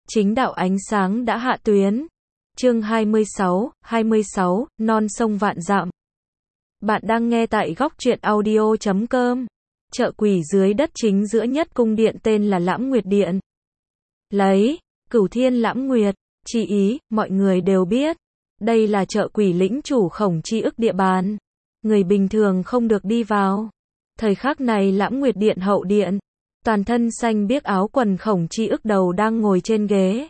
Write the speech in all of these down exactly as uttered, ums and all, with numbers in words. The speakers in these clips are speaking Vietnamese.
Chính đạo ánh sáng đã hạ tuyến. Chương hai mươi sáu, hai mươi sáu, non sông vạn dặm. Bạn đang nghe tại góc truyện audio chấm com. Chợ quỷ dưới đất chính giữa nhất cung điện tên là Lãm Nguyệt Điện. Lấy, Cửu Thiên Lãm Nguyệt, chi ý, mọi người đều biết. Đây là chợ quỷ lĩnh chủ Khổng Chi Ức địa bàn. Người bình thường không được đi vào. Thời khắc này Lãm Nguyệt Điện hậu điện. Toàn thân xanh biếc áo quần Khổng Chi Ức đầu đang ngồi trên ghế.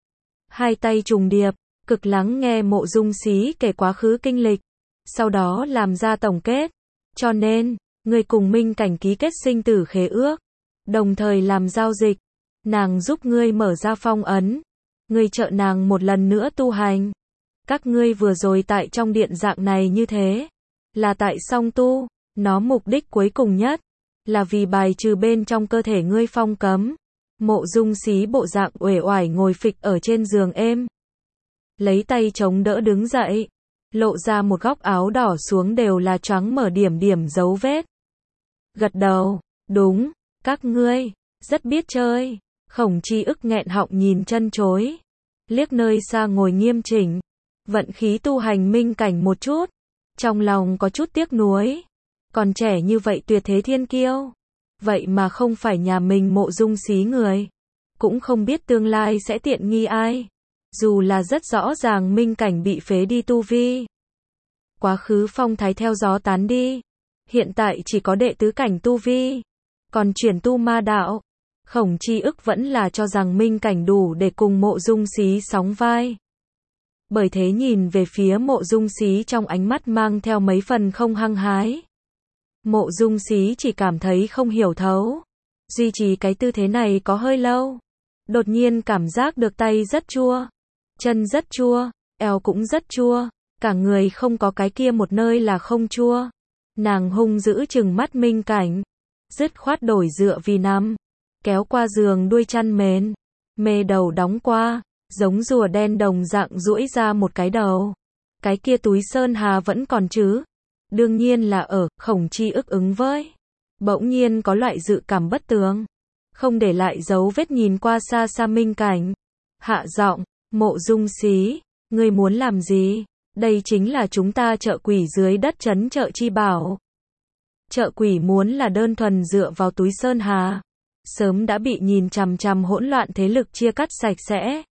Hai tay trùng điệp, cực lắng nghe Mộ Dung Xí kể quá khứ kinh lịch. Sau đó làm ra tổng kết. Cho nên, người cùng Minh Cảnh ký kết sinh tử khế ước. Đồng thời làm giao dịch. Nàng giúp ngươi mở ra phong ấn. Ngươi trợ nàng một lần nữa tu hành. Các ngươi vừa rồi tại trong điện dạng này như thế. Là tại song tu. Nó mục đích cuối cùng nhất. Là vì bài trừ bên trong cơ thể ngươi phong cấm. Mộ Dung Xí bộ dạng uể oải ngồi phịch ở trên giường êm. Lấy tay chống đỡ đứng dậy. Lộ ra một góc áo đỏ xuống đều là choáng mở điểm điểm dấu vết. Gật đầu, đúng, các ngươi, rất biết chơi. Khổng Chi Ức nghẹn họng nhìn chân chối. Liếc nơi xa ngồi nghiêm chỉnh. Vận khí tu hành Minh Cảnh một chút. Trong lòng có chút tiếc nuối. Còn trẻ như vậy tuyệt thế thiên kiêu. Vậy mà không phải nhà mình Mộ Dung Xí người. Cũng không biết tương lai sẽ tiện nghi ai. Dù là rất rõ ràng Minh Cảnh bị phế đi tu vi. Quá khứ phong thái theo gió tán đi. Hiện tại chỉ có đệ tứ cảnh tu vi. Còn chuyển tu ma đạo. Khổng Chi Ức vẫn là cho rằng Minh Cảnh đủ để cùng Mộ Dung Xí sóng vai. Bởi thế nhìn về phía Mộ Dung Xí trong ánh mắt mang theo mấy phần không hăng hái. Mộ Dung Xí chỉ cảm thấy không hiểu thấu. Duy trì cái tư thế này có hơi lâu. Đột nhiên cảm giác được tay rất chua. Chân rất chua. Eo cũng rất chua. Cả người không có cái kia một nơi là không chua. Nàng hung dữ chừng mắt Minh Cảnh. Dứt khoát đổi dựa vì nằm. Kéo qua giường đuôi chăn mền. Mê đầu đóng qua. Giống rùa đen đồng dạng duỗi ra một cái đầu. Cái kia túi sơn hà vẫn còn chứ. Đương nhiên là ở, Khổng Chi Ức ứng với. Bỗng nhiên có loại dự cảm bất tường. Không để lại dấu vết nhìn qua xa xa Minh Cảnh. Hạ giọng, Mộ Dung Xí, ngươi muốn làm gì? Đây chính là chúng ta chợ quỷ dưới đất trấn chợ chi bảo. Chợ quỷ muốn là đơn thuần dựa vào túi sơn hà. Sớm đã bị nhìn chằm chằm hỗn loạn thế lực chia cắt sạch sẽ.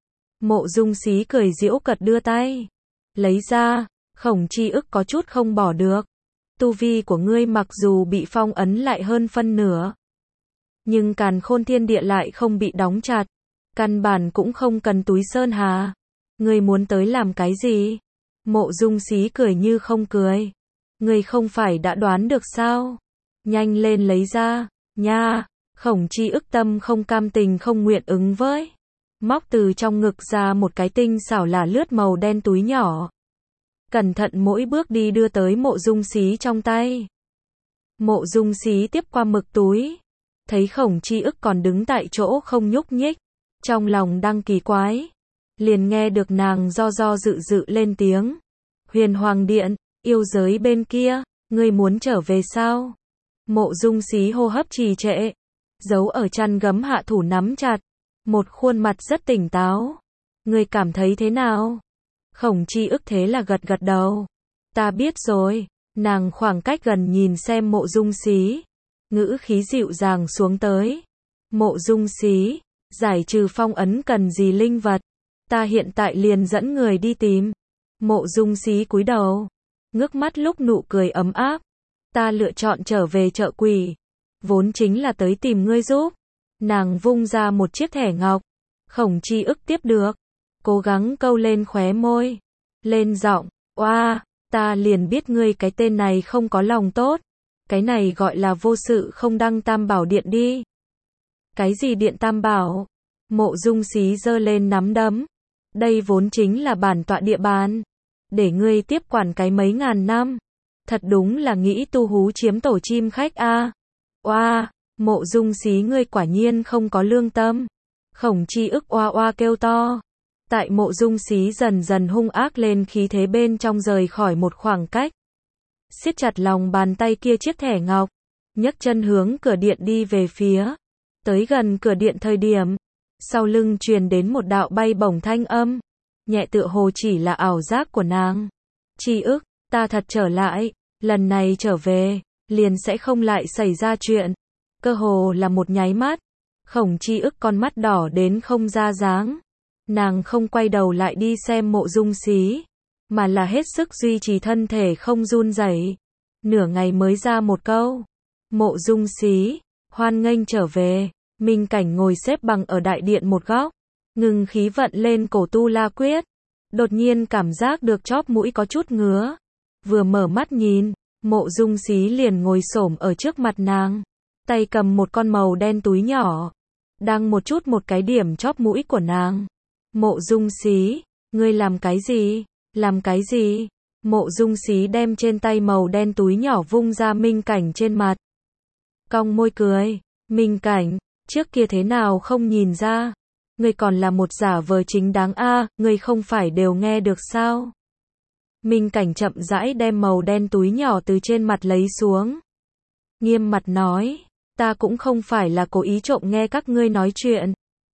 Mộ Dung Xí cười giễu cợt đưa tay. Lấy ra. Khổng Chi Ức có chút không bỏ được. Tu vi của ngươi mặc dù bị phong ấn lại hơn phân nửa. Nhưng càn khôn thiên địa lại không bị đóng chặt. Căn bản cũng không cần túi sơn hà. Ngươi muốn tới làm cái gì? Mộ Dung Xí cười như không cười. Ngươi không phải đã đoán được sao? Nhanh lên lấy ra, nha. Khổng Chi Ức tâm không cam tình không nguyện ứng với. Móc từ trong ngực ra một cái tinh xảo là lướt màu đen túi nhỏ. Cẩn thận mỗi bước đi đưa tới Mộ Dung Xí trong tay. Mộ Dung Xí tiếp qua mực túi. Thấy Khổng Chi Ức còn đứng tại chỗ không nhúc nhích. Trong lòng đang kỳ quái. Liền nghe được nàng do do dự dự lên tiếng. Huyền Hoàng Điện, yêu giới bên kia, ngươi muốn trở về sao? Mộ Dung Xí hô hấp trì trệ. Giấu ở chăn gấm hạ thủ nắm chặt. Một khuôn mặt rất tỉnh táo. Ngươi cảm thấy thế nào? Khổng Chi Ức thế là gật gật đầu. Ta biết rồi. Nàng khoảng cách gần nhìn xem Mộ Dung Xí. Ngữ khí dịu dàng xuống tới. Mộ Dung Xí, giải trừ phong ấn cần gì linh vật? Ta hiện tại liền dẫn người đi tìm. Mộ Dung Xí cúi đầu. Ngước mắt lúc nụ cười ấm áp. Ta lựa chọn trở về chợ quỷ. Vốn chính là tới tìm ngươi giúp. Nàng vung ra một chiếc thẻ ngọc. Khổng Chi Ức tiếp được. Cố gắng câu lên khóe môi. Lên giọng, oa, ta liền biết ngươi cái tên này không có lòng tốt. Cái này gọi là vô sự không đăng tam bảo điện đi. Cái gì điện tam bảo? Mộ Dung Xí giơ lên nắm đấm. Đây vốn chính là bản tọa địa bàn. Để ngươi tiếp quản cái mấy ngàn năm. Thật đúng là nghĩ tu hú chiếm tổ chim khách a. Oa, Mộ Dung Xí ngươi quả nhiên không có lương tâm. Khổng Chi Ức oa oa kêu to. Tại Mộ Dung Xí dần dần hung ác lên khí thế bên trong rời khỏi một khoảng cách. Siết chặt lòng bàn tay kia chiếc thẻ ngọc. Nhấc chân hướng cửa điện đi về phía. Tới gần cửa điện thời điểm. Sau lưng truyền đến một đạo bay bổng thanh âm, nhẹ tựa hồ chỉ là ảo giác của nàng. Chi ức, ta thật trở lại, lần này trở về, liền sẽ không lại xảy ra chuyện. Cơ hồ là một nháy mắt, Khổng Chi ức con mắt đỏ đến không ra dáng. Nàng không quay đầu lại đi xem Mộ Dung Xí, mà là hết sức duy trì thân thể không run rẩy. Nửa ngày mới ra một câu. Mộ Dung Xí, hoan nghênh trở về. Minh Cảnh ngồi xếp bằng ở đại điện một góc, ngừng khí vận lên cổ tu la quyết. Đột nhiên cảm giác được chóp mũi có chút ngứa. Vừa mở mắt nhìn, Mộ Dung Xí liền ngồi xổm ở trước mặt nàng, tay cầm một con màu đen túi nhỏ, đang một chút một cái điểm chóp mũi của nàng. Mộ Dung Xí, ngươi làm cái gì? Làm cái gì? Mộ Dung Xí đem trên tay màu đen túi nhỏ vung ra Minh Cảnh trên mặt. Cong môi cười, Minh Cảnh, trước kia thế nào không nhìn ra? Ngươi còn là một giả vờ chính đáng a, à, ngươi không phải đều nghe được sao? Minh Cảnh chậm rãi đem màu đen túi nhỏ từ trên mặt lấy xuống. Nghiêm mặt nói, ta cũng không phải là cố ý trộm nghe các ngươi nói chuyện.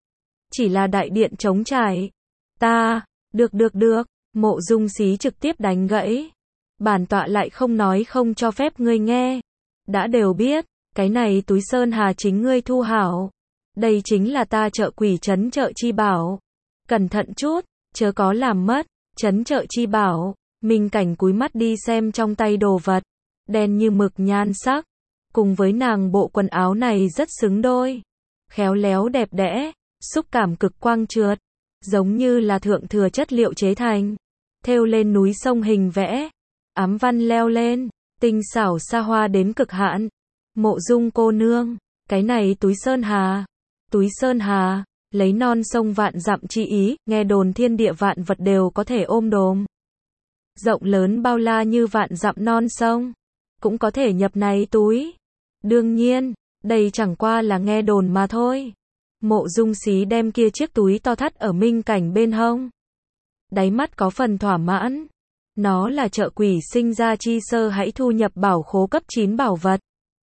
Chỉ là đại điện trống trải. Ta, được được được, Mộ Dung Xí trực tiếp đánh gãy. Bản tọa lại không nói không cho phép ngươi nghe. Đã đều biết, cái này túi sơn hà chính ngươi thu hảo. Đây chính là ta trợ quỷ trấn trợ chi bảo. Cẩn thận chút, chớ có làm mất, trấn trợ chi bảo. Minh Cảnh cúi mắt đi xem trong tay đồ vật. Đen như mực nhan sắc. Cùng với nàng bộ quần áo này rất xứng đôi. Khéo léo đẹp đẽ, xúc cảm cực quang trượt. Giống như là thượng thừa chất liệu chế thành. Thêu lên núi sông hình vẽ. Ám văn leo lên, tinh xảo xa hoa đến cực hạn. Mộ Dung cô nương, cái này túi sơn hà. Túi sơn hà, lấy non sông vạn dặm chi ý, nghe đồn thiên địa vạn vật đều có thể ôm đồm. Rộng lớn bao la như vạn dặm non sông, cũng có thể nhập này túi. Đương nhiên, đây chẳng qua là nghe đồn mà thôi. Mộ Dung Xí đem kia chiếc túi to thắt ở Minh Cảnh bên hông. Đáy mắt có phần thỏa mãn. Nó là trợ quỷ sinh ra chi sơ hãy thu nhập bảo khố cấp chín bảo vật.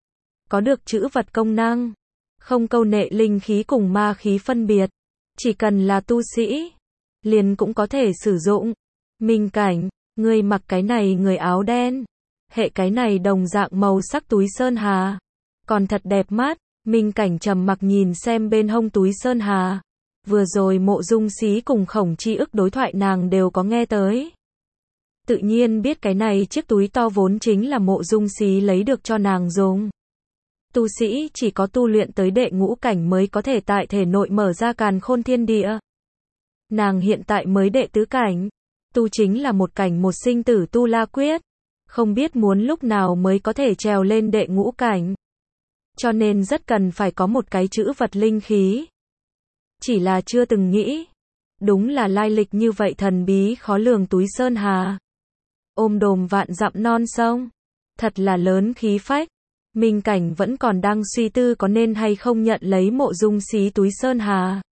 Có được chữ vật công năng. Không câu nệ linh khí cùng ma khí phân biệt. Chỉ cần là tu sĩ, liền cũng có thể sử dụng. Minh Cảnh, ngươi mặc cái này người áo đen. Hệ cái này đồng dạng màu sắc túi sơn hà. Còn thật đẹp mắt. Minh Cảnh trầm mặc nhìn xem bên hông túi sơn hà. Vừa rồi Mộ Dung Xí cùng Khổng Chi ức đối thoại nàng đều có nghe tới. Tự nhiên biết cái này chiếc túi to vốn chính là Mộ Dung Xí lấy được cho nàng dùng. Tu sĩ chỉ có tu luyện tới đệ ngũ cảnh mới có thể tại thể nội mở ra càn khôn thiên địa. Nàng hiện tại mới đệ tứ cảnh. Tu chính là một cảnh một sinh tử tu la quyết. Không biết muốn lúc nào mới có thể trèo lên đệ ngũ cảnh. Cho nên rất cần phải có một cái chữ vật linh khí. Chỉ là chưa từng nghĩ. Đúng là lai lịch như vậy thần bí khó lường túi sơn hà. Ôm đồm vạn dặm non sông. Thật là lớn khí phách. Minh Cảnh vẫn còn đang suy tư có nên hay không nhận lấy Mộ Dung Xí túi sơn hà.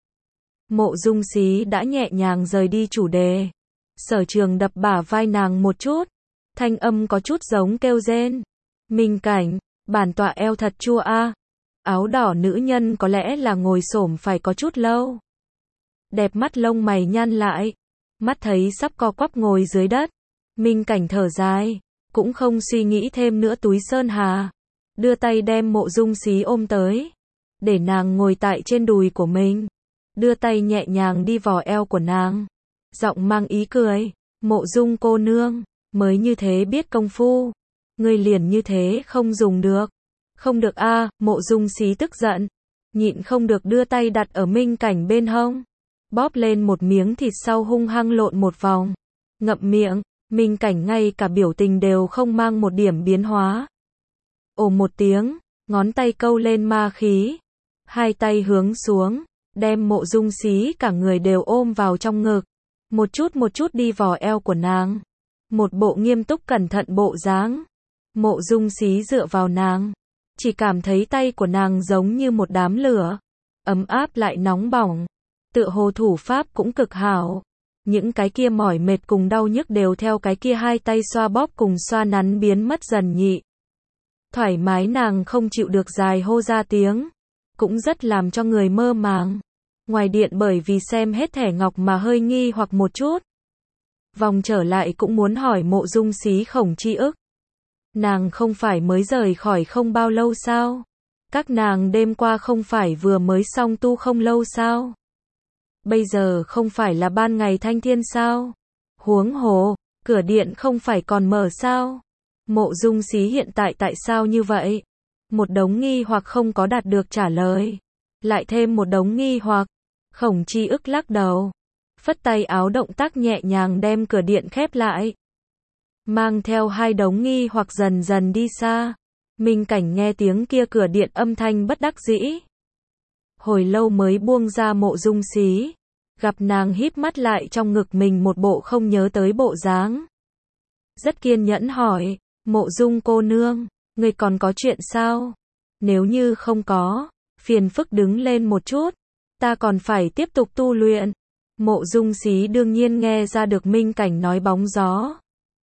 Mộ Dung Xí đã nhẹ nhàng rời đi chủ đề. Sở Trường đập bả vai nàng một chút. Thanh âm có chút giống kêu rên. Minh Cảnh, bản tọa eo thật chua a. Áo đỏ nữ nhân có lẽ là ngồi xổm phải có chút lâu. Đẹp mắt lông mày nhăn lại. Mắt thấy sắp co quắp ngồi dưới đất. Minh Cảnh thở dài. Cũng không suy nghĩ thêm nữa túi sơn hà. Đưa tay đem Mộ Dung Xí ôm tới. Để nàng ngồi tại trên đùi của mình. Đưa tay nhẹ nhàng đi vò eo của nàng. Giọng mang ý cười. Mộ Dung cô nương. Mới như thế biết công phu. Ngươi liền như thế không dùng được. Không được a. À, Mộ Dung Xí tức giận. Nhịn không được đưa tay đặt ở Minh Cảnh bên hông. Bóp lên một miếng thịt sau hung hăng lộn một vòng. Ngậm miệng. Minh Cảnh ngay cả biểu tình đều không mang một điểm biến hóa. Ồ một tiếng, ngón tay câu lên ma khí. Hai tay hướng xuống, đem Mộ Dung Xí cả người đều ôm vào trong ngực. Một chút một chút đi vò eo của nàng. Một bộ nghiêm túc cẩn thận bộ dáng. Mộ Dung Xí dựa vào nàng. Chỉ cảm thấy tay của nàng giống như một đám lửa. Ấm áp lại nóng bỏng. Tựa hồ thủ pháp cũng cực hảo. Những cái kia mỏi mệt cùng đau nhức đều theo cái kia hai tay xoa bóp cùng xoa nắn biến mất dần nhị. Thoải mái nàng không chịu được dài hô ra tiếng. Cũng rất làm cho người mơ màng. Ngoài điện bởi vì xem hết thẻ ngọc mà hơi nghi hoặc một chút. Vòng trở lại cũng muốn hỏi Mộ Dung Xí Khổng Chi ức. Nàng không phải mới rời khỏi không bao lâu sao? Các nàng đêm qua không phải vừa mới xong tu không lâu sao? Bây giờ không phải là ban ngày thanh thiên sao? Huống hồ, cửa điện không phải còn mở sao? Mộ Dung Xí hiện tại tại sao như vậy? Một đống nghi hoặc không có đạt được trả lời. Lại thêm một đống nghi hoặc. Khổng Chi ức lắc đầu. Phất tay áo động tác nhẹ nhàng đem cửa điện khép lại. Mang theo hai đống nghi hoặc dần dần đi xa. Minh Cảnh nghe tiếng kia cửa điện âm thanh bất đắc dĩ. Hồi lâu mới buông ra Mộ Dung Xí. Gặp nàng híp mắt lại trong ngực mình một bộ không nhớ tới bộ dáng. Rất kiên nhẫn hỏi, Mộ Dung cô nương, người còn có chuyện sao? Nếu như không có, phiền phức đứng lên một chút, ta còn phải tiếp tục tu luyện. Mộ Dung Xí đương nhiên nghe ra được Minh Cảnh nói bóng gió.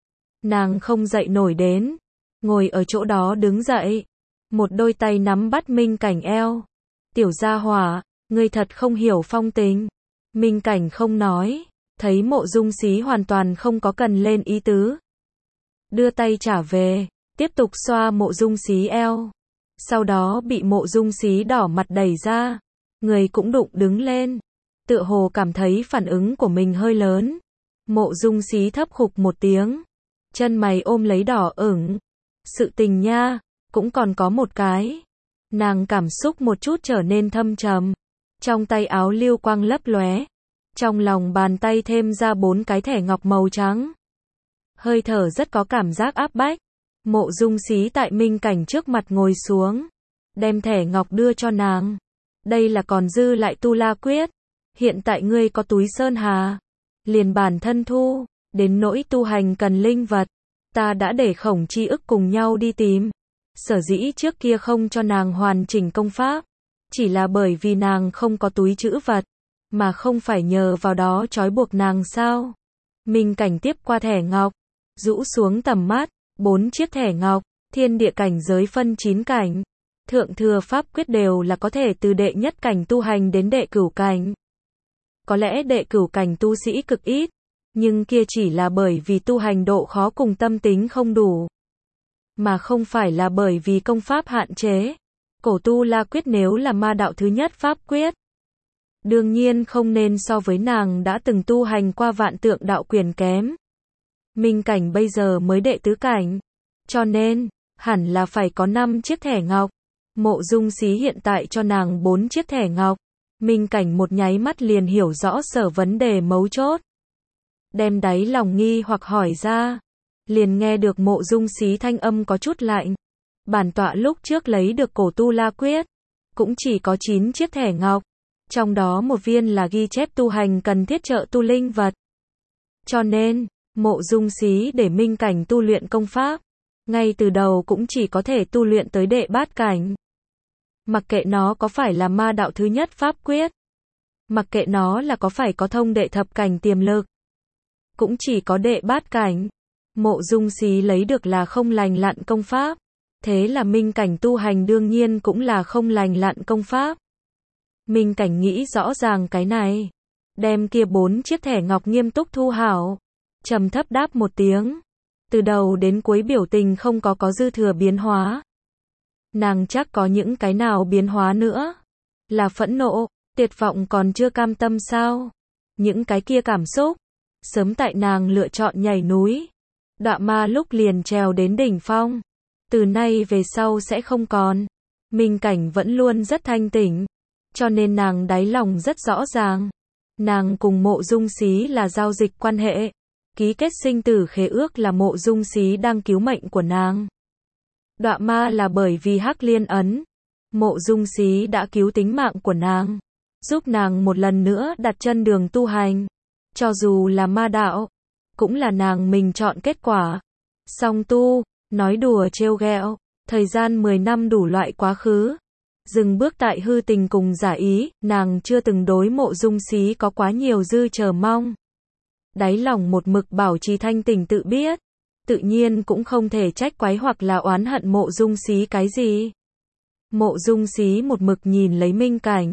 Nàng không dậy nổi đến, ngồi ở chỗ đó đứng dậy, một đôi tay nắm bắt Minh Cảnh eo. Tiểu gia hỏa, ngươi thật không hiểu phong tình. Minh Cảnh không nói, thấy Mộ Dung Xí hoàn toàn không có cần lên ý tứ. Đưa tay trả về, tiếp tục xoa Mộ Dung Xí eo. Sau đó bị Mộ Dung Xí đỏ mặt đẩy ra, người cũng đụng đứng lên. Tựa hồ cảm thấy phản ứng của mình hơi lớn. Mộ Dung Xí thấp khục một tiếng, chân mày ôm lấy đỏ ửng. Sự tình nha, cũng còn có một cái. Nàng cảm xúc một chút trở nên thâm trầm. Trong tay áo lưu quang lấp lóe, trong lòng bàn tay thêm ra bốn cái thẻ ngọc màu trắng. Hơi thở rất có cảm giác áp bách. Mộ Dung Xí tại Minh Cảnh trước mặt ngồi xuống, đem thẻ ngọc đưa cho nàng. Đây là còn dư lại tu la quyết. Hiện tại ngươi có túi sơn hà, liền bản thân thu, đến nỗi tu hành cần linh vật, ta đã để Khổng Chi ức cùng nhau đi tìm. Sở dĩ trước kia không cho nàng hoàn chỉnh công pháp, chỉ là bởi vì nàng không có túi trữ vật, mà không phải nhờ vào đó trói buộc nàng sao. Minh Cảnh tiếp qua thẻ ngọc, rũ xuống tầm mắt, bốn chiếc thẻ ngọc, thiên địa cảnh giới phân chín cảnh, thượng thừa pháp quyết đều là có thể từ đệ nhất cảnh tu hành đến đệ cửu cảnh. Có lẽ đệ cửu cảnh tu sĩ cực ít, nhưng kia chỉ là bởi vì tu hành độ khó cùng tâm tính không đủ, mà không phải là bởi vì công pháp hạn chế. Cổ tu la quyết nếu là ma đạo thứ nhất pháp quyết, đương nhiên không nên so với nàng đã từng tu hành qua vạn tượng đạo quyền kém. Minh Cảnh bây giờ mới đệ tứ cảnh, cho nên, hẳn là phải có năm chiếc thẻ ngọc. Mộ Dung Xí hiện tại cho nàng bốn chiếc thẻ ngọc. Minh Cảnh một nháy mắt liền hiểu rõ sở vấn đề mấu chốt. Đem đáy lòng nghi hoặc hỏi ra. Liền nghe được Mộ Dung Xí thanh âm có chút lạnh. Bản tọa lúc trước lấy được cổ tu la quyết, cũng chỉ có chín chiếc thẻ ngọc. Trong đó một viên là ghi chép tu hành cần thiết trợ tu linh vật. Cho nên, Mộ Dung Xí để Minh Cảnh tu luyện công pháp, ngay từ đầu cũng chỉ có thể tu luyện tới đệ bát cảnh. Mặc kệ nó có phải là ma đạo thứ nhất pháp quyết, mặc kệ nó là có phải có thông đệ thập cảnh tiềm lực, cũng chỉ có đệ bát cảnh. Mộ Dung Xí lấy được là không lành lặn công pháp, thế là Minh Cảnh tu hành đương nhiên cũng là không lành lặn công pháp. Minh Cảnh nghĩ rõ ràng cái này, đem kia bốn chiếc thẻ ngọc nghiêm túc thu hảo, trầm thấp đáp một tiếng, từ đầu đến cuối biểu tình không có có dư thừa biến hóa. Nàng chắc có những cái nào biến hóa nữa? Là phẫn nộ, tuyệt vọng còn chưa cam tâm sao? Những cái kia cảm xúc, sớm tại nàng lựa chọn nhảy núi, đọa ma lúc liền trèo đến đỉnh phong, từ nay về sau sẽ không còn. Minh Cảnh vẫn luôn rất thanh tỉnh, cho nên nàng đáy lòng rất rõ ràng. Nàng cùng Mộ Dung Xí là giao dịch quan hệ, ký kết sinh tử khế ước là Mộ Dung Xí đang cứu mệnh của nàng. Đọa ma là bởi vì Hắc Liên ấn, Mộ Dung Xí đã cứu tính mạng của nàng, giúp nàng một lần nữa đặt chân đường tu hành. Cho dù là ma đạo, cũng là nàng mình chọn kết quả. Song tu, nói đùa trêu ghẹo, thời gian mười năm đủ loại quá khứ. Dừng bước tại hư tình cùng giả ý, nàng chưa từng đối Mộ Dung Xí có quá nhiều dư chờ mong. Đáy lòng một mực bảo trì thanh tỉnh tự biết, tự nhiên cũng không thể trách quái hoặc là oán hận Mộ Dung Xí cái gì. Mộ Dung Xí một mực nhìn lấy Minh Cảnh,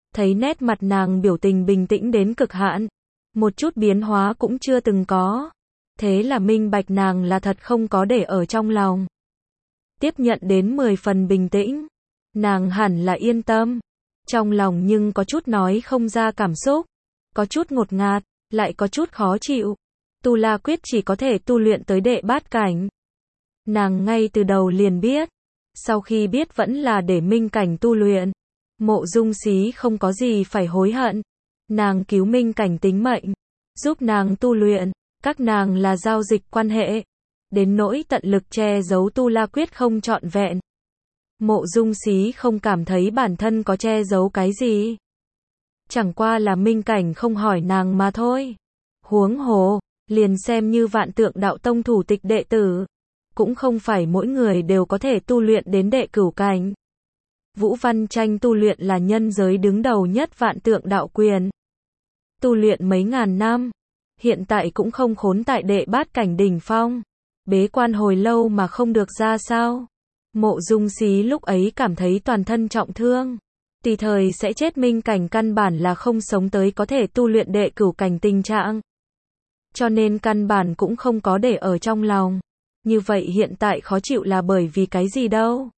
thấy nét mặt nàng biểu tình bình tĩnh đến cực hạn, một chút biến hóa cũng chưa từng có. Thế là minh bạch nàng là thật không có để ở trong lòng. Tiếp nhận đến mười phần bình tĩnh, nàng hẳn là yên tâm. Trong lòng nhưng có chút nói không ra cảm xúc, có chút ngột ngạt, lại có chút khó chịu. Tu La Quyết chỉ có thể tu luyện tới đệ bát cảnh. Nàng ngay từ đầu liền biết, sau khi biết vẫn là để minh cảnh tu luyện. Mộ Dung Xí không có gì phải hối hận. Nàng cứu minh cảnh tính mệnh, giúp nàng tu luyện, các nàng là giao dịch quan hệ. Đến nỗi tận lực che giấu Tu La Quyết không trọn vẹn. Mộ Dung Xí không cảm thấy bản thân có che giấu cái gì. Chẳng qua là minh cảnh không hỏi nàng mà thôi. Huống hồ, liền xem như Vạn Tượng Đạo Tông thủ tịch đệ tử, cũng không phải mỗi người đều có thể tu luyện đến đệ cửu cảnh. Vũ Văn Tranh tu luyện là nhân giới đứng đầu nhất Vạn Tượng Đạo Quyền. Tu luyện mấy ngàn năm, hiện tại cũng không khốn tại đệ bát cảnh đỉnh phong. Bế quan hồi lâu mà không được ra sao. Mộ Dung Xí lúc ấy cảm thấy toàn thân trọng thương. Tùy thời sẽ chết minh cảnh căn bản là không sống tới có thể tu luyện đệ cửu cảnh tình trạng. Cho nên căn bản cũng không có để ở trong lòng. Như vậy hiện tại khó chịu là bởi vì cái gì đâu?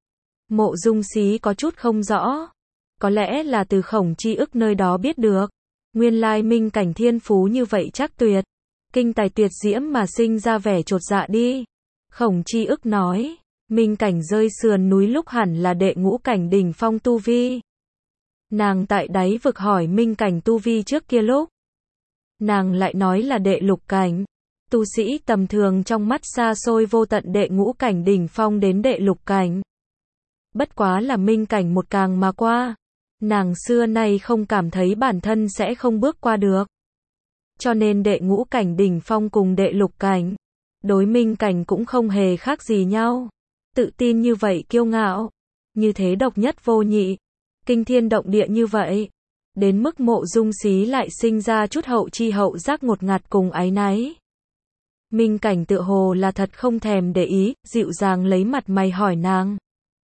Mộ Dung Xí có chút không rõ. Có lẽ là từ Khổng Chi Ức nơi đó biết được. Nguyên lai minh cảnh thiên phú như vậy chắc tuyệt. Kinh tài tuyệt diễm mà sinh ra vẻ chột dạ đi. Khổng Chi Ức nói, minh cảnh rơi sườn núi lúc hẳn là đệ ngũ cảnh đỉnh phong tu vi. Nàng tại đáy vực hỏi minh cảnh tu vi trước kia lúc. Nàng lại nói là đệ lục cảnh. Tu sĩ tầm thường trong mắt xa xôi vô tận đệ ngũ cảnh đỉnh phong đến đệ lục cảnh. Bất quá là minh cảnh một càng mà qua. Nàng xưa nay không cảm thấy bản thân sẽ không bước qua được. Cho nên đệ ngũ cảnh đỉnh phong cùng đệ lục cảnh, đối minh cảnh cũng không hề khác gì nhau. Tự tin như vậy kiêu ngạo, như thế độc nhất vô nhị, kinh thiên động địa như vậy. Đến mức Mộ Dung Xí lại sinh ra chút hậu chi hậu giác ngột ngạt cùng áy náy. Minh cảnh tựa hồ là thật không thèm để ý, dịu dàng lấy mặt mày hỏi nàng.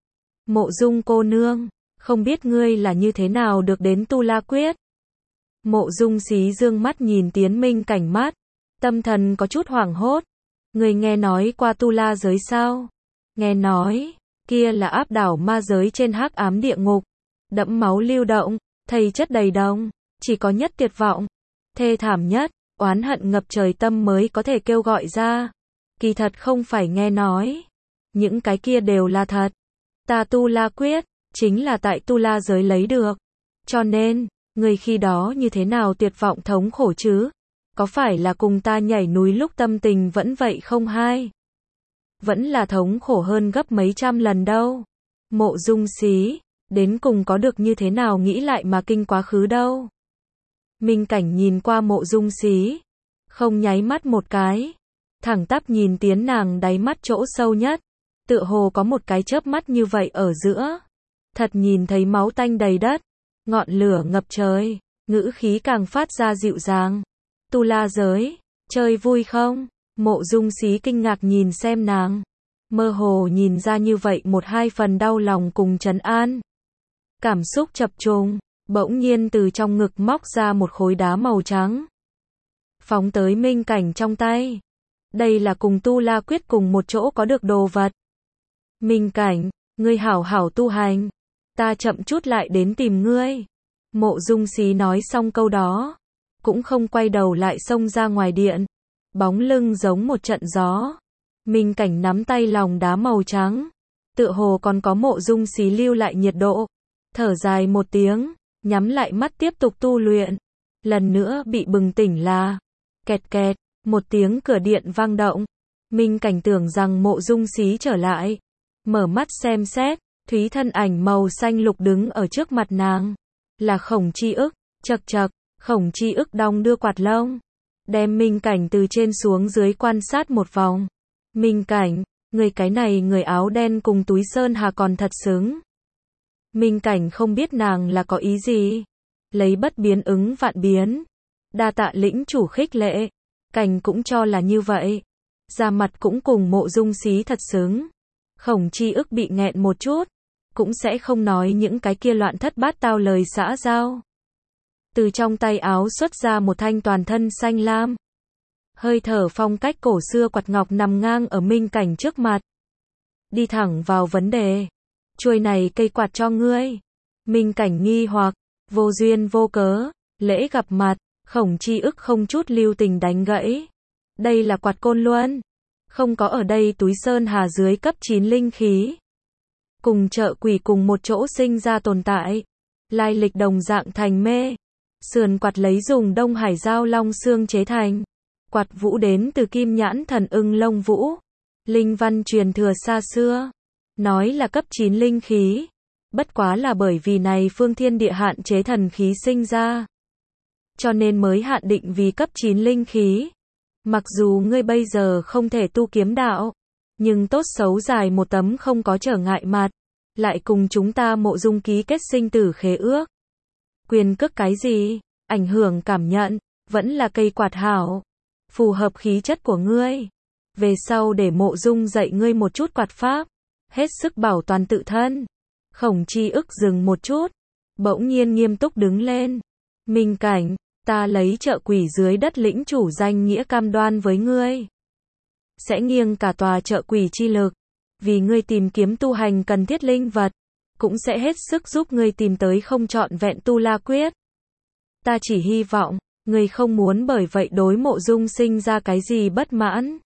Mộ Dung cô nương, không biết ngươi là như thế nào được đến Tu La Quyết? Mộ Dung Xí dương mắt nhìn tiến minh cảnh mắt, tâm thần có chút hoảng hốt. Ngươi nghe nói qua Tu La giới sao? Nghe nói, kia là áp đảo ma giới trên hắc ám địa ngục, đẫm máu lưu động, thây chất đầy đồng, chỉ có nhất tuyệt vọng, thê thảm nhất, oán hận ngập trời tâm mới có thể kêu gọi ra. Kỳ thật không phải nghe nói, những cái kia đều là thật. Ta Tu La Quyết, chính là tại Tu La giới lấy được. Cho nên, người khi đó như thế nào tuyệt vọng thống khổ chứ? Có phải là cùng ta nhảy núi lúc tâm tình vẫn vậy không hay? Vẫn là thống khổ hơn gấp mấy trăm lần đâu. Mộ Dung Xí, đến cùng có được như thế nào nghĩ lại mà kinh quá khứ đâu. Minh cảnh nhìn qua Mộ Dung Xí, không nháy mắt một cái, thẳng tắp nhìn tiến nàng đáy mắt chỗ sâu nhất, tựa hồ có một cái chớp mắt như vậy ở giữa. Thật nhìn thấy máu tanh đầy đất, ngọn lửa ngập trời, ngữ khí càng phát ra dịu dàng. Tu La giới, chơi vui không? Mộ Dung Xí kinh ngạc nhìn xem nàng, mơ hồ nhìn ra như vậy một hai phần đau lòng cùng trấn an. Cảm xúc chập trùng, bỗng nhiên từ trong ngực móc ra một khối đá màu trắng, phóng tới minh cảnh trong tay. Đây là cùng Tu La Quyết cùng một chỗ có được đồ vật. Minh cảnh, ngươi hảo hảo tu hành, ta chậm chút lại đến tìm ngươi. Mộ Dung Xí nói xong câu đó, cũng không quay đầu lại xông ra ngoài điện, bóng lưng giống một trận gió. Minh cảnh nắm tay lòng đá màu trắng, tựa hồ còn có Mộ Dung Xí lưu lại nhiệt độ, thở dài một tiếng, nhắm lại mắt tiếp tục tu luyện. Lần nữa bị bừng tỉnh là kẹt kẹt, một tiếng cửa điện vang động. Minh cảnh tưởng rằng Mộ Dung Xí trở lại, mở mắt xem xét, thúy thân ảnh màu xanh lục đứng ở trước mặt nàng, là Khổng Chi Ức. Chậc chậc, Khổng Chi Ức đong đưa quạt lông, đem minh cảnh từ trên xuống dưới quan sát một vòng. Minh cảnh, người cái này người áo đen cùng túi sơn hà còn thật xứng. Minh cảnh không biết nàng là có ý gì, lấy bất biến ứng vạn biến, đa tạ lĩnh chủ khích lệ. Cảnh cũng cho là như vậy, da mặt cũng cùng Mộ Dung Xí thật xứng. Khổng Chi Ức bị nghẹn một chút, cũng sẽ không nói những cái kia loạn thất bát tao lời xã giao. Từ trong tay áo xuất ra một thanh toàn thân xanh lam, hơi thở phong cách cổ xưa quạt ngọc nằm ngang ở Minh Cảnh trước mặt. Đi thẳng vào vấn đề. Chuôi này cây quạt cho ngươi. Minh Cảnh nghi hoặc, vô duyên vô cớ, lễ gặp mặt, Khổng Chi Ức không chút lưu tình đánh gãy. Đây là quạt Côn Luân, không có ở đây túi sơn hà dưới cấp chín linh khí. Cùng chợ quỷ cùng một chỗ sinh ra tồn tại. Lai lịch đồng dạng thành mê. Sườn quạt lấy dùng Đông Hải Giao Long xương chế thành. Quạt vũ đến từ kim nhãn thần ưng lông vũ. Linh văn truyền thừa xa xưa. Nói là cấp chín linh khí. Bất quá là bởi vì này phương thiên địa hạn chế thần khí sinh ra. Cho nên mới hạn định vì cấp chín linh khí. Mặc dù ngươi bây giờ không thể tu kiếm đạo, nhưng tốt xấu dài một tấm không có trở ngại mặt, lại cùng chúng ta Mộ Dung ký kết sinh tử khế ước. Quyền cước cái gì, ảnh hưởng cảm nhận, vẫn là cây quạt hảo, phù hợp khí chất của ngươi. Về sau để Mộ Dung dạy ngươi một chút quạt pháp, hết sức bảo toàn tự thân. Khổng Chi Ức dừng một chút, bỗng nhiên nghiêm túc đứng lên. Minh Cảnh, ta lấy chợ quỷ dưới đất lĩnh chủ danh nghĩa cam đoan với ngươi. Sẽ nghiêng cả tòa chợ quỷ chi lực, vì ngươi tìm kiếm tu hành cần thiết linh vật, cũng sẽ hết sức giúp ngươi tìm tới không trọn vẹn tu la quyết. Ta chỉ hy vọng, ngươi không muốn bởi vậy đối Mộ Dung sinh ra cái gì bất mãn.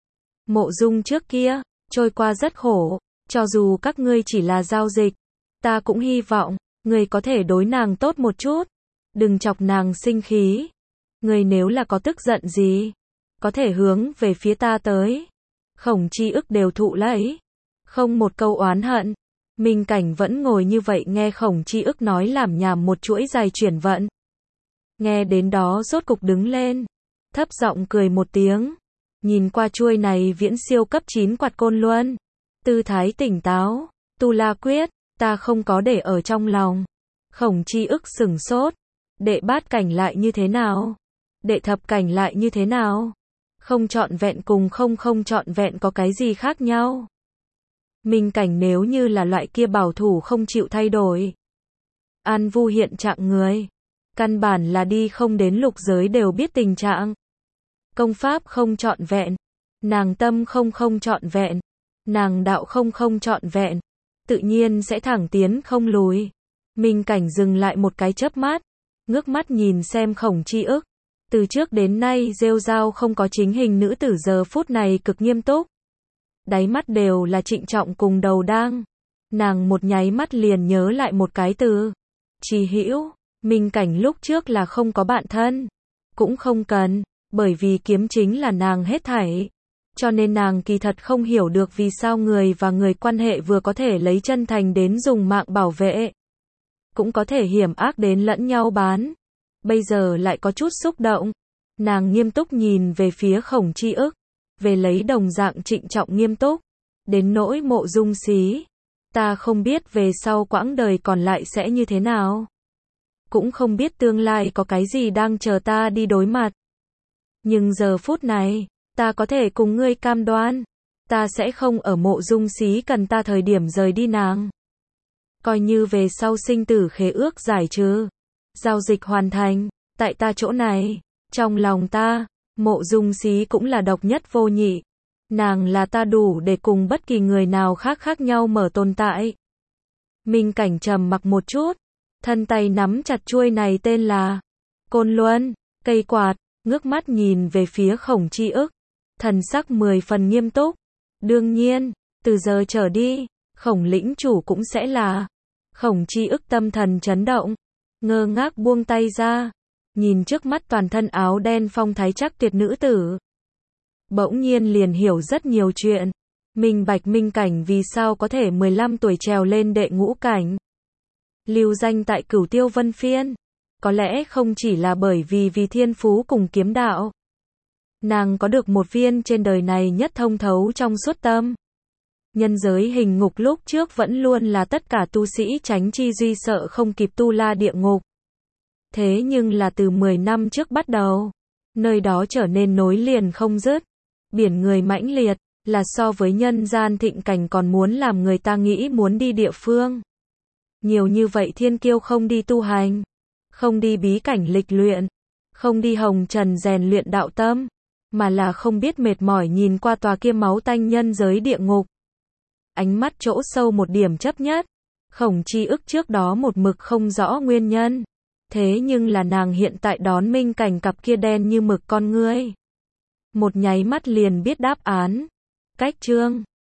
Mộ Dung trước kia, trôi qua rất khổ, cho dù các ngươi chỉ là giao dịch, ta cũng hy vọng, ngươi có thể đối nàng tốt một chút. Đừng chọc nàng sinh khí. Ngươi nếu là có tức giận gì, có thể hướng về phía ta tới. Khổng Chi Ức đều thụ lấy. Không một câu oán hận. Minh Cảnh vẫn ngồi như vậy nghe Khổng Chi Ức nói làm nhảm một chuỗi dài chuyển vận. Nghe đến đó rốt cục đứng lên. Thấp giọng cười một tiếng. Nhìn qua chuôi này viễn siêu cấp chín quạt Côn Luân. Tư thái tỉnh táo. Tu la quyết, ta không có để ở trong lòng. Khổng Chi Ức sửng sốt. Đệ bát cảnh lại như thế nào? Đệ thập cảnh lại như thế nào? Không trọn vẹn cùng không không trọn vẹn có cái gì khác nhau? Minh Cảnh nếu như là loại kia bảo thủ không chịu thay đổi. An Vu hiện trạng người. Căn bản là đi không đến lục giới đều biết tình trạng. Công pháp không trọn vẹn. Nàng tâm không không trọn vẹn. Nàng đạo không không trọn vẹn. Tự nhiên sẽ thẳng tiến không lùi. Minh Cảnh dừng lại một cái chớp mắt. Ngước mắt nhìn xem Khổng Chi Ức. Từ trước đến nay rêu rao không có chính hình nữ tử giờ phút này cực nghiêm túc. Đáy mắt đều là trịnh trọng cùng đầu đang. Nàng một nháy mắt liền nhớ lại một cái từ. Trì hữu. Minh Cảnh lúc trước là không có bạn thân. Cũng không cần. Bởi vì kiếm chính là nàng hết thảy. Cho nên nàng kỳ thật không hiểu được vì sao người và người quan hệ vừa có thể lấy chân thành đến dùng mạng bảo vệ. Cũng có thể hiểm ác đến lẫn nhau bán. Bây giờ lại có chút xúc động. Nàng nghiêm túc nhìn về phía Khổng Chi Ức. Về lấy đồng dạng trịnh trọng nghiêm túc. Đến nỗi Mộ Dung xí. Ta không biết về sau quãng đời còn lại sẽ như thế nào. Cũng không biết tương lai có cái gì đang chờ ta đi đối mặt. Nhưng giờ phút này, ta có thể cùng ngươi cam đoan. Ta sẽ không ở Mộ Dung xí cần ta thời điểm rời đi nàng. Coi như về sau sinh tử khế ước giải trừ. Giao dịch hoàn thành. Tại ta chỗ này. Trong lòng ta. Mộ Dung xí cũng là độc nhất vô nhị. Nàng là ta đủ để cùng bất kỳ người nào khác khác nhau mở tồn tại. Minh Cảnh trầm mặc một chút. Thân tay nắm chặt chuôi này tên là Côn Luân. Cây quạt. Ngước mắt nhìn về phía Khổng Chi Ức. Thần sắc mười phần nghiêm túc. Đương nhiên. Từ giờ trở đi. Khổng lĩnh chủ cũng sẽ là. Khổng Chi Ức tâm thần chấn động. Ngơ ngác buông tay ra. Nhìn trước mắt toàn thân áo đen phong thái chắc tuyệt nữ tử. Bỗng nhiên liền hiểu rất nhiều chuyện. Minh bạch Minh Cảnh vì sao có thể mười lăm tuổi trèo lên đệ ngũ cảnh. Lưu danh tại Cửu Tiêu Vân Phiên. Có lẽ không chỉ là bởi vì vì thiên phú cùng kiếm đạo. Nàng có được một viên trên đời này nhất thông thấu trong suốt tâm. Nhân giới hình ngục lúc trước vẫn luôn là tất cả tu sĩ tránh chi duy sợ không kịp tu la địa ngục. Thế nhưng là từ mười năm trước bắt đầu, nơi đó trở nên nối liền không dứt. Biển người mãnh liệt, là so với nhân gian thịnh cảnh còn muốn làm người ta nghĩ muốn đi địa phương. Nhiều như vậy thiên kiêu không đi tu hành, không đi bí cảnh lịch luyện, không đi hồng trần rèn luyện đạo tâm, mà là không biết mệt mỏi nhìn qua tòa kia máu tanh nhân giới địa ngục. Ánh mắt chỗ sâu một điểm chấp nhất. Khổng Chi ức trước đó một mực không rõ nguyên nhân. Thế nhưng là nàng hiện tại đón minh cảnh cặp kia đen như mực con ngươi. Một nháy mắt liền biết đáp án. Cách chương